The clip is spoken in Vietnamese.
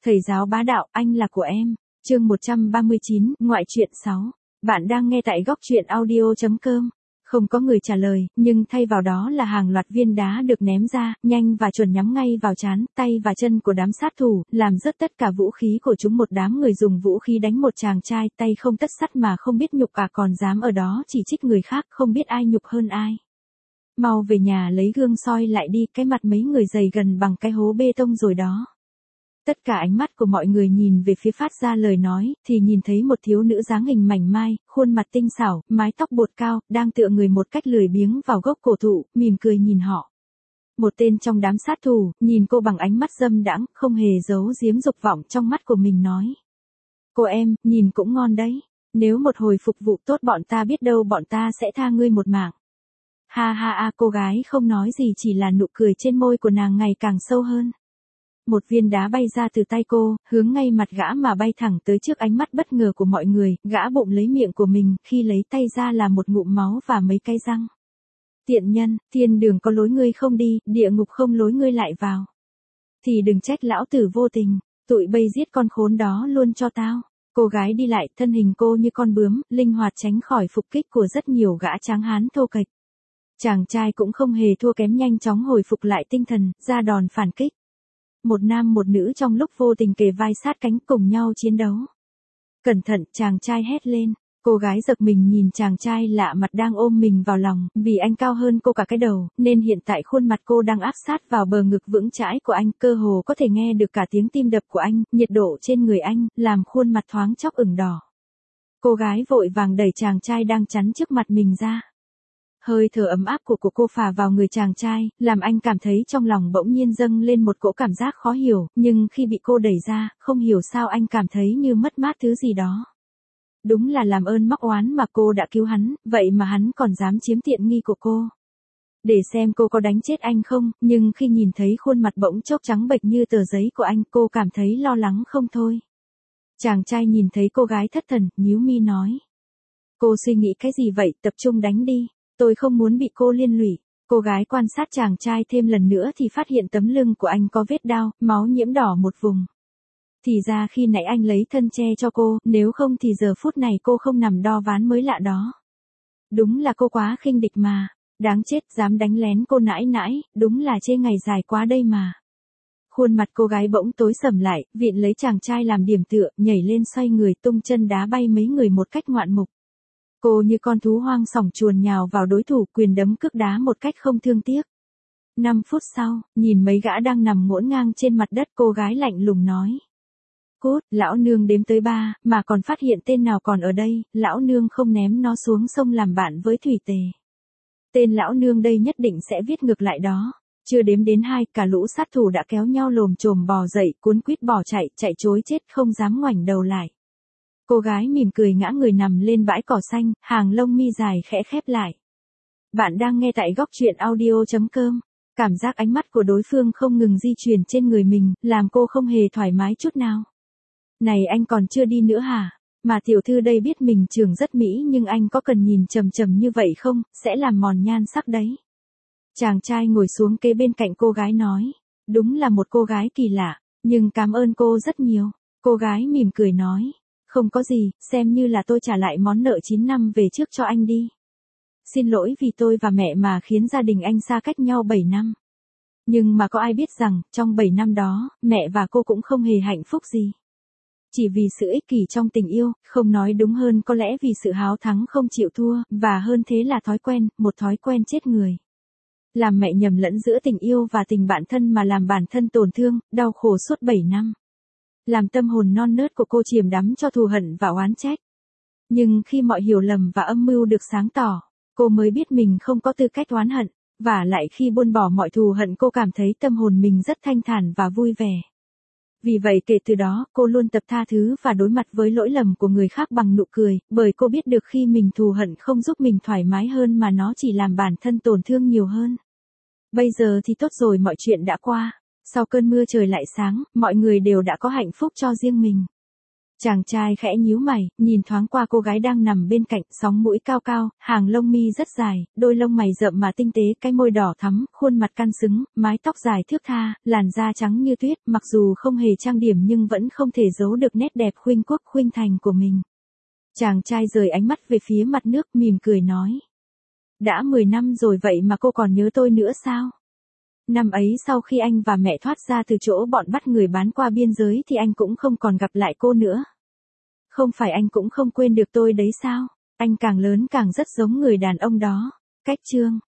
Thầy giáo bá đạo, anh là của em. Chương 139, ngoại truyện 6. Bạn đang nghe tại góc truyện audio.com. Không có người trả lời, nhưng thay vào đó là hàng loạt viên đá được ném ra, nhanh và chuẩn nhắm ngay vào trán, tay và chân của đám sát thủ, làm rớt tất cả vũ khí của chúng. Một đám người dùng vũ khí đánh một chàng trai, tay không tất sắt mà không biết nhục còn dám ở đó chỉ trích người khác, không biết ai nhục hơn ai. Mau về nhà lấy gương soi lại đi, cái mặt mấy người dày gần bằng cái hố bê tông rồi đó. Tất cả ánh mắt của mọi người nhìn về phía phát ra lời nói, thì nhìn thấy một thiếu nữ dáng hình mảnh mai, khuôn mặt tinh xảo, mái tóc bột cao, đang tựa người một cách lười biếng vào gốc cổ thụ, mỉm cười nhìn họ. Một tên trong đám sát thủ, nhìn cô bằng ánh mắt dâm đãng, không hề giấu giếm dục vọng trong mắt của mình nói. Cô em, nhìn cũng ngon đấy. Nếu một hồi phục vụ tốt bọn ta biết đâu bọn ta sẽ tha ngươi một mạng. Ha ha ha, cô gái không nói gì, chỉ là nụ cười trên môi của nàng ngày càng sâu hơn. Một viên đá bay ra từ tay cô, hướng ngay mặt gã mà bay thẳng tới trước ánh mắt bất ngờ của mọi người, gã bụng lấy miệng của mình, khi lấy tay ra là một ngụm máu và mấy cái răng. Tiện nhân, thiên đường có lối ngươi không đi, địa ngục không lối ngươi lại vào. Thì đừng trách lão tử vô tình, tụi bây giết con khốn đó luôn cho tao. Cô gái đi lại, thân hình cô như con bướm, linh hoạt tránh khỏi phục kích của rất nhiều gã tráng hán thô kệch. Chàng trai cũng không hề thua kém, nhanh chóng hồi phục lại tinh thần, ra đòn phản kích. Một nam một nữ trong lúc vô tình kề vai sát cánh cùng nhau chiến đấu. Cẩn thận, chàng trai hét lên. Cô gái giật mình nhìn chàng trai lạ mặt đang ôm mình vào lòng, vì anh cao hơn cô cả cái đầu, nên hiện tại khuôn mặt cô đang áp sát vào bờ ngực vững chãi của anh, cơ hồ có thể nghe được cả tiếng tim đập của anh, nhiệt độ trên người anh, làm khuôn mặt thoáng chốc ửng đỏ. Cô gái vội vàng đẩy chàng trai đang chắn trước mặt mình ra. Hơi thở ấm áp của cô phả vào người chàng trai, làm anh cảm thấy trong lòng bỗng nhiên dâng lên một cỗ cảm giác khó hiểu, nhưng khi bị cô đẩy ra, không hiểu sao anh cảm thấy như mất mát thứ gì đó. Đúng là làm ơn mắc oán mà cô đã cứu hắn, vậy mà hắn còn dám chiếm tiện nghi của cô. Để xem cô có đánh chết anh không, nhưng khi nhìn thấy khuôn mặt bỗng chốc trắng bệch như tờ giấy của anh, cô cảm thấy lo lắng không thôi. Chàng trai nhìn thấy cô gái thất thần, nhíu mi nói. Cô suy nghĩ cái gì vậy, tập trung đánh đi. Tôi không muốn bị cô liên lụy. Cô gái quan sát chàng trai thêm lần nữa thì phát hiện tấm lưng của anh có vết đao, máu nhiễm đỏ một vùng. Thì ra khi nãy anh lấy thân che cho cô, nếu không thì giờ phút này cô không nằm đo ván mới lạ đó. Đúng là cô quá khinh địch mà. Đáng chết, dám đánh lén cô nãi nãi, đúng là chê ngày dài quá đây mà. Khuôn mặt cô gái bỗng tối sầm lại, vịn lấy chàng trai làm điểm tựa, nhảy lên xoay người tung chân đá bay mấy người một cách ngoạn mục. Cô như con thú hoang sòng chuồn nhào vào đối thủ, quyền đấm cước đá một cách không thương tiếc. 5 phút sau, nhìn mấy gã đang nằm ngổn ngang trên mặt đất, cô gái lạnh lùng nói. Cút, lão nương đếm tới 3, mà còn phát hiện tên nào còn ở đây, lão nương không ném nó xuống sông làm bạn với thủy tề. Tên lão nương đây nhất định sẽ viết ngược lại đó. Chưa đếm đến 2, cả lũ sát thủ đã kéo nhau lồm chồm bò dậy, cuốn quýt bỏ chạy trối chết không dám ngoảnh đầu lại. Cô gái mỉm cười ngã người nằm lên bãi cỏ xanh, hàng lông mi dài khẽ khép lại. Bạn đang nghe tại góc truyện audio.com. Cảm giác ánh mắt của đối phương không ngừng di chuyển trên người mình, làm cô không hề thoải mái chút nào. Này anh còn chưa đi nữa hả? Mà tiểu thư đây biết mình trưởng rất mỹ nhưng anh có cần nhìn trầm trầm như vậy không, sẽ làm mòn nhan sắc đấy. Chàng trai ngồi xuống kế bên cạnh cô gái nói. Đúng là một cô gái kỳ lạ, nhưng cảm ơn cô rất nhiều. Cô gái mỉm cười nói. Không có gì, xem như là tôi trả lại món nợ 9 năm về trước cho anh đi. Xin lỗi vì tôi và mẹ mà khiến gia đình anh xa cách nhau 7 năm. Nhưng mà có ai biết rằng, trong 7 năm đó, mẹ và cô cũng không hề hạnh phúc gì. Chỉ vì sự ích kỷ trong tình yêu, không nói đúng hơn có lẽ vì sự háo thắng không chịu thua, và hơn thế là thói quen, một thói quen chết người. Làm mẹ nhầm lẫn giữa tình yêu và tình bạn thân mà làm bản thân tổn thương, đau khổ suốt 7 năm. Làm tâm hồn non nớt của cô chìm đắm cho thù hận và oán trách. Nhưng khi mọi hiểu lầm và âm mưu được sáng tỏ, cô mới biết mình không có tư cách oán hận, và lại khi buông bỏ mọi thù hận cô cảm thấy tâm hồn mình rất thanh thản và vui vẻ. Vì vậy kể từ đó, cô luôn tập tha thứ và đối mặt với lỗi lầm của người khác bằng nụ cười, bởi cô biết được khi mình thù hận không giúp mình thoải mái hơn mà nó chỉ làm bản thân tổn thương nhiều hơn. Bây giờ thì tốt rồi, mọi chuyện đã qua. Sau cơn mưa trời lại sáng, mọi người đều đã có hạnh phúc cho riêng mình. Chàng trai khẽ nhíu mày, nhìn thoáng qua cô gái đang nằm bên cạnh, sóng mũi cao cao, hàng lông mi rất dài, đôi lông mày rậm mà tinh tế, cái môi đỏ thắm, khuôn mặt căng xứng, mái tóc dài thướt tha, làn da trắng như tuyết, mặc dù không hề trang điểm nhưng vẫn không thể giấu được nét đẹp khuynh quốc khuynh thành của mình. Chàng trai rời ánh mắt về phía mặt nước, mỉm cười nói. Đã 10 năm rồi vậy mà cô còn nhớ tôi nữa sao? Năm ấy sau khi anh và mẹ thoát ra từ chỗ bọn bắt người bán qua biên giới thì anh cũng không còn gặp lại cô nữa. Không phải anh cũng không quên được tôi đấy sao? Anh càng lớn càng rất giống người đàn ông đó. Cách chương